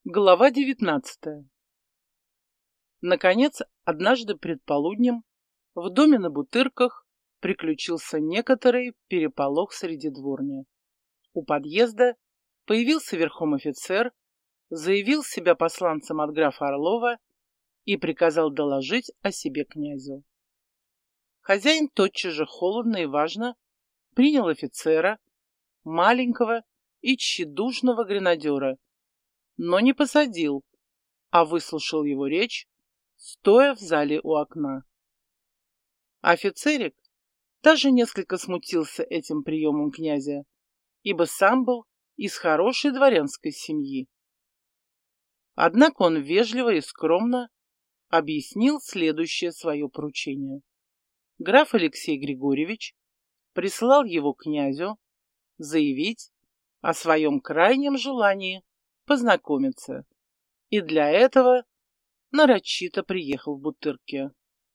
Глава 19. Наконец, однажды пред полуднем в доме на Бутырках приключился некоторый переполох среди дворни. У подъезда появился верхом офицер, заявил себя посланцем от графа Орлова и приказал доложить о себе князю. Хозяин тотчас же холодно и важно принял офицера, маленького и тщедушного гренадера, но не посадил, а выслушал его речь, стоя в зале у окна. Офицерик даже несколько смутился этим приемом князя, ибо сам был из хорошей дворянской семьи. Однако он вежливо и скромно объяснил следующее свое поручение. Граф Алексей Григорьевич прислал его князю заявить о своем крайнем желании познакомиться, и для этого нарочито приехал в Бутырки.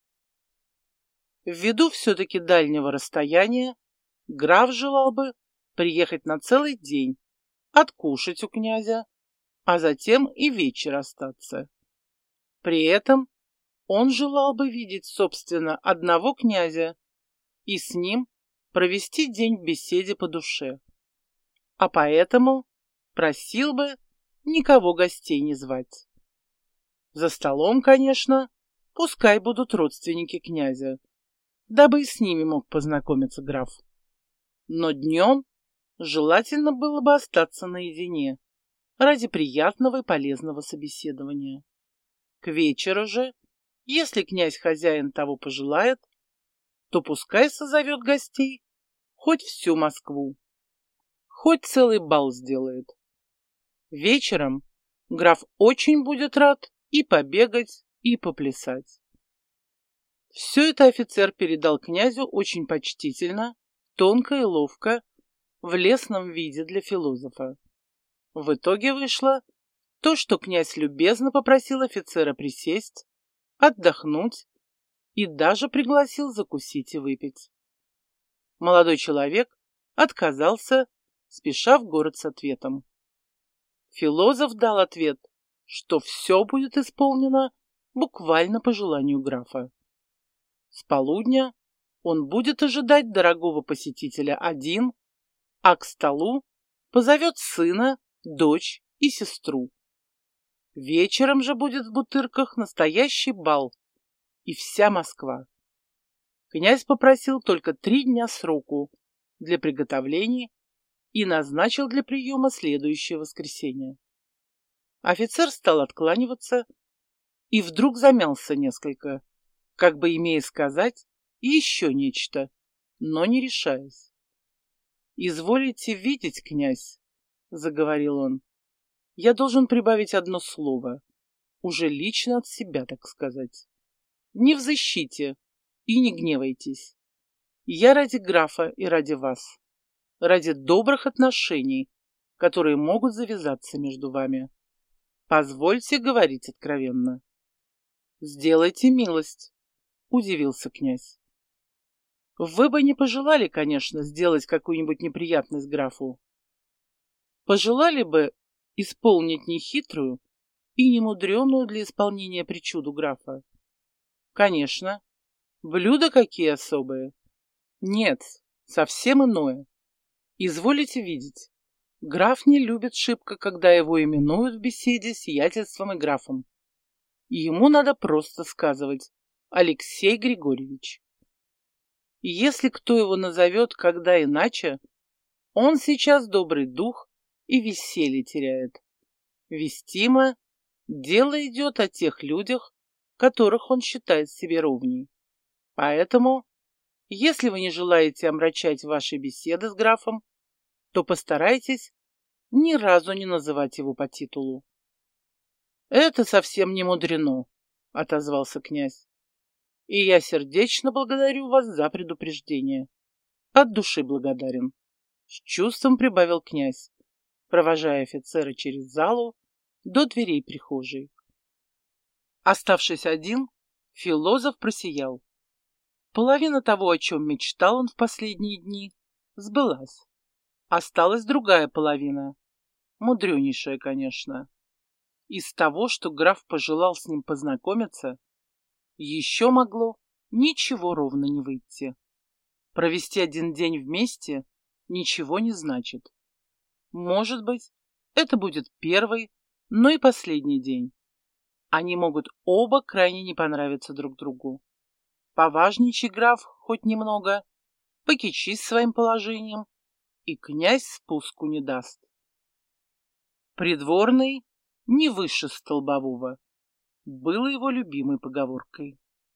Ввиду все-таки дальнего расстояния, граф желал бы приехать на целый день, откушать у князя, а затем и вечер остаться. При этом он желал бы видеть, собственно, одного князя и с ним провести день в беседе по душе, а поэтому просил бы никого гостей не звать. За столом, конечно, пускай будут родственники князя, дабы и с ними мог познакомиться граф. Но днем желательно было бы остаться наедине ради приятного и полезного собеседования. К вечеру же, если князь-хозяин того пожелает, то пускай созовет гостей хоть всю Москву, хоть целый бал сделает. Вечером граф очень будет рад и побегать, и поплясать. Все это офицер передал князю очень почтительно, тонко и ловко, в лестном виде для философа. В итоге вышло то, что князь любезно попросил офицера присесть, отдохнуть и даже пригласил закусить и выпить. Молодой человек отказался, спеша в город с ответом. Философ дал ответ, что все будет исполнено буквально по желанию графа. С полудня он будет ожидать дорогого посетителя один, а к столу позовет сына, дочь и сестру. Вечером же будет в Бутырках настоящий бал, и вся Москва. Князь попросил только 3 дня сроку для приготовлений и назначил для приема следующее воскресенье. Офицер стал откланиваться и вдруг замялся несколько, как бы имея сказать еще нечто, но не решаясь. «Изволите видеть, князь», — заговорил он, — «я должен прибавить одно слово, уже лично от себя, так сказать. Не в защите и не гневайтесь. Я ради графа и ради вас, ради добрых отношений, которые могут завязаться между вами. Позвольте говорить откровенно». «Сделайте милость», — удивился князь. «Вы бы не пожелали, конечно, сделать какую-нибудь неприятность графу. Пожелали бы исполнить нехитрую и немудреную для исполнения причуду графа? Конечно. Блюда какие особые? Нет, совсем иное. Изволите видеть, граф не любит шибко, когда его именуют в беседе сиятельством и графом. И ему надо просто сказывать «Алексей Григорьевич». И если кто его назовет когда иначе, он сейчас добрый дух и веселье теряет. Вестимо, дело идет о тех людях, которых он считает себе ровней. Поэтому, если вы не желаете омрачать ваши беседы с графом, то постарайтесь ни разу не называть его по титулу. «Это совсем не мудрено», — отозвался князь. «И я сердечно благодарю вас за предупреждение. От души благодарен», — с чувством прибавил князь, провожая офицера через залу до дверей прихожей. Оставшись один, философ просиял. Половина того, о чем мечтал он в последние дни, сбылась. Осталась другая половина, мудренейшая, конечно. Из того, что граф пожелал с ним познакомиться, еще могло ничего ровно не выйти. Провести один день вместе ничего не значит. Может быть, это будет первый, но и последний день. Они могут оба крайне не понравиться друг другу. Поважничай граф хоть немного, покичись своим положением, и князь спуску не даст. Придворный не выше столбового было его любимой поговоркой.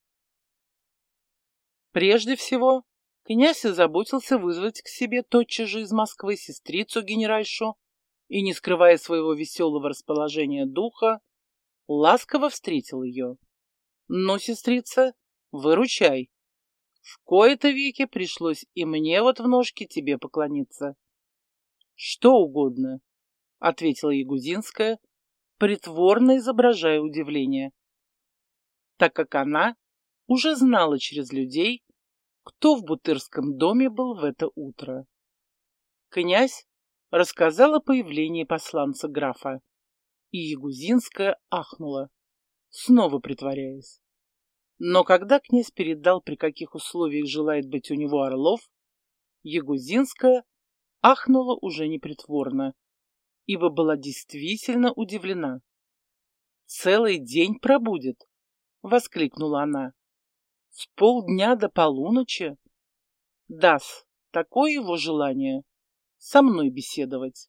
Прежде всего, князь озаботился вызвать к себе тотчас же из Москвы сестрицу-генеральшу и, не скрывая своего веселого расположения духа, ласково встретил ее. «Ну, сестрица, выручай. В кои-то веки пришлось и мне вот в ножки тебе поклониться». «Что угодно», — ответила Ягузинская, притворно изображая удивление, так как она уже знала через людей, кто в Бутырском доме был в это утро. Князь рассказал о появлении посланца графа, и Ягузинская ахнула, снова притворяясь. Но когда князь передал, при каких условиях желает быть у него Орлов, Ягузинская ахнула уже непритворно, ибо была действительно удивлена. «Целый день пробудет!» — воскликнула она. «С полдня до полуночи? Да-с, такое его желание — со мной беседовать.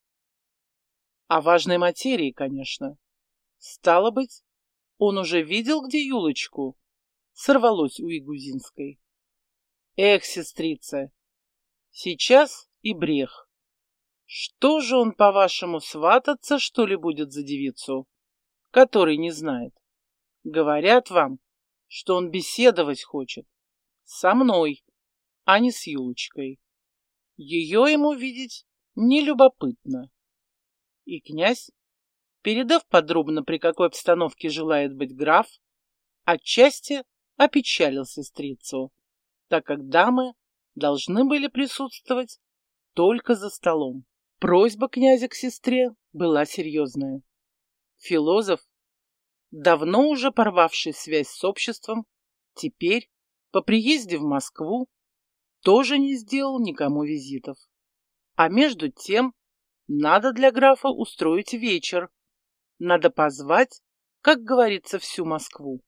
О важной материи, конечно. Стало быть, он уже видел, где Юлочку?» Сорвалось у Ягузинской. «Эх, сестрица, сейчас и брех. Что же он, по-вашему, свататься, что ли, будет за девицу, который не знает? Говорят вам, что он беседовать хочет со мной, а не с Юлочкой. Ее ему видеть нелюбопытно». И князь, передав подробно, при какой обстановке желает быть граф, отчасти опечалил сестрицу, так как дамы должны были присутствовать только за столом. Просьба князя к сестре была серьезная. Филозоф, давно уже порвавший связь с обществом, теперь, по приезде в Москву, тоже не сделал никому визитов. А между тем, надо для графа устроить вечер, надо позвать, как говорится, всю Москву.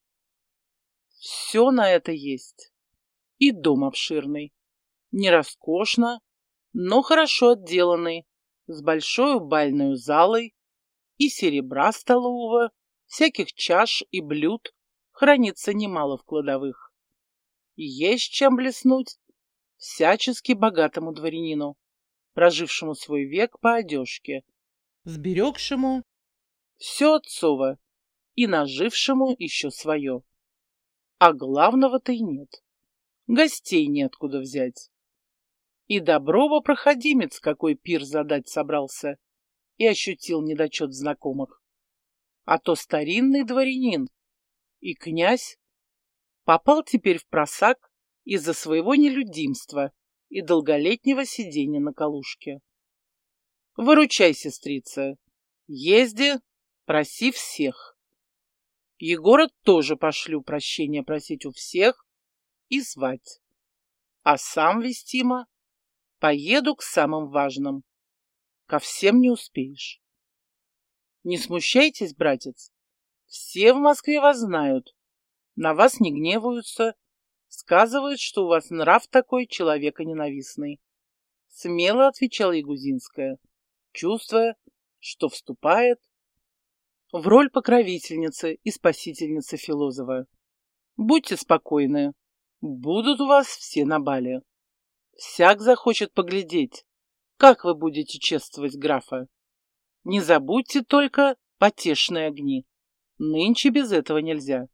Все на это есть. И дом обширный, не роскошно, но хорошо отделанный, с большой бальной залой, и серебра столового, всяких чаш и блюд хранится немало в кладовых. И есть чем блеснуть всячески богатому дворянину, прожившему свой век по одежке, сберегшему все отцово и нажившему еще свое. А главного-то и нет. Гостей неоткуда взять. И доброво проходимец, какой пир задать собрался, и ощутил недочет знакомых. А то старинный дворянин и князь попал теперь в просак из-за своего нелюдимства и долголетнего сидения на калушке. Выручай, сестрица, езди, проси всех. Егора тоже пошлю прощения просить у всех и звать. А сам, вестимо, поеду к самым важным. Ко всем не успеешь. Не смущайтесь, братец. Все в Москве вас знают. На вас не гневаются. Сказывают, что у вас нрав такой человеконенавистный. Смело отвечала Ягузинская, чувствуя, что вступает в роль покровительницы и спасительницы Филозова. Будьте спокойны, будут у вас все на бале. Всяк захочет поглядеть, как вы будете чествовать графа. Не забудьте только потешные огни. Нынче без этого нельзя.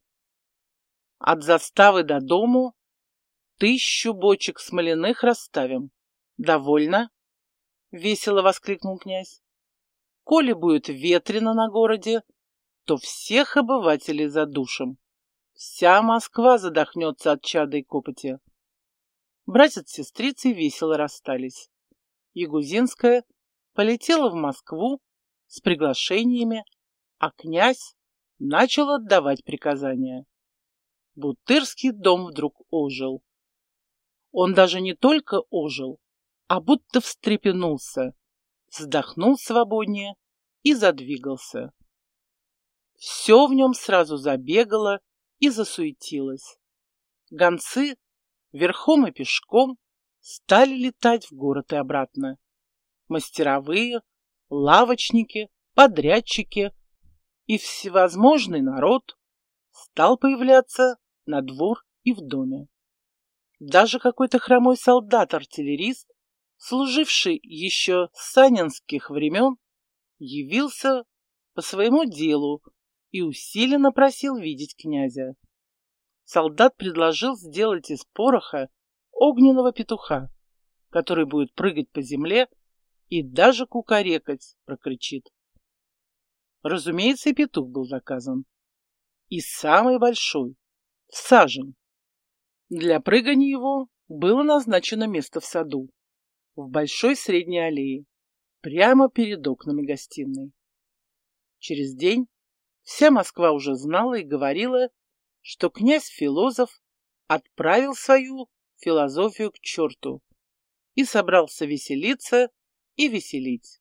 От заставы до дому 1000 бочек смоляных расставим. Довольно? Весело воскликнул князь. Коли будет ветрено на городе, то всех обывателей задушим. Вся Москва задохнется от чада и копоти. Братец с сестрицей весело расстались. Ягузинская полетела в Москву с приглашениями а князь начал отдавать приказания. Бутырский дом вдруг ожил. Он даже не только ожил, а будто встрепенулся, вздохнул свободнее и задвигался. Все в нем сразу забегало и засуетилось. Гонцы верхом и пешком стали летать в город и обратно. Мастеровые, лавочники, подрядчики и всевозможный народ стал появляться на двор и в доме. Даже какой-то хромой солдат-артиллерист, служивший еще с санинских времен, явился по своему делу и усиленно просил видеть князя. Солдат предложил сделать из пороха огненного петуха, который будет прыгать по земле и даже кукарекать прокричит. Разумеется, и петух был заказан. И самый большой, в сажень. Для прыгания его было назначено место в саду, в большой средней аллее, прямо перед окнами гостиной. Через день вся Москва уже знала и говорила, что князь-философ отправил свою философию к черту и собрался веселиться и веселить.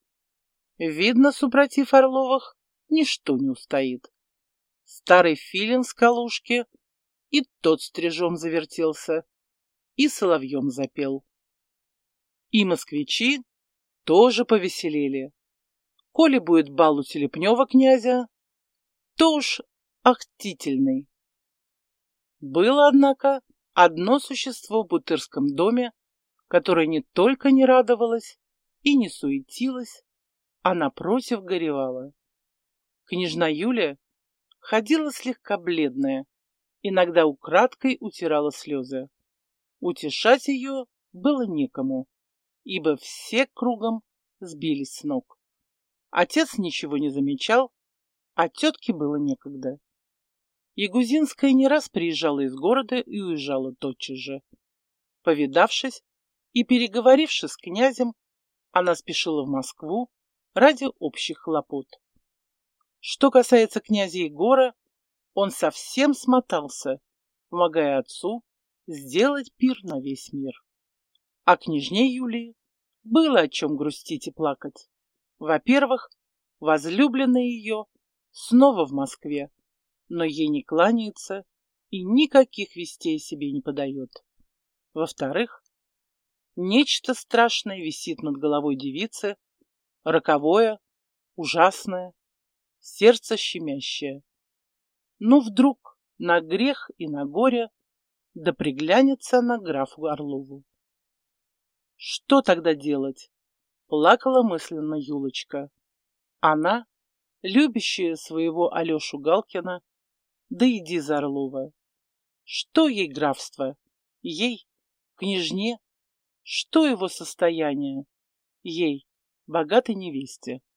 Видно, супротив Орловых ничто не устоит. Старый филин с Калужки и тот стрижом завертелся, и соловьем запел. И москвичи тоже повеселели. Коли будет бал у Телепнева князя, то уж ахтительный. Было, однако, одно существо в Бутырском доме, которое не только не радовалось и не суетилось, а напротив горевала. Княжна Юлия ходила слегка бледная, иногда украдкой утирала слезы. Утешать ее было некому, ибо все кругом сбились с ног. Отец ничего не замечал, а тетке было некогда. Ягузинская не раз приезжала из города и уезжала тотчас же. Повидавшись и переговорившись с князем, она спешила в Москву ради общих хлопот. Что касается князя Егора, он совсем смотался, помогая отцу сделать пир на весь мир. А княжне Юлии было о чем грустить и плакать. Во-первых, возлюбленный ее снова в Москве, но ей не кланяется и никаких вестей себе не подает. Во-вторых, нечто страшное висит над головой девицы, роковое, ужасное, сердце щемящее. Но вдруг на грех и на горе да приглянется она графу Орлову. Что тогда делать? Плакала мысленно Юлочка. Она, любящая своего Алешу Галкина, да иди за Орлова. Что ей графство? Ей, княжне? Что его состояние? Ей, богатой невесте?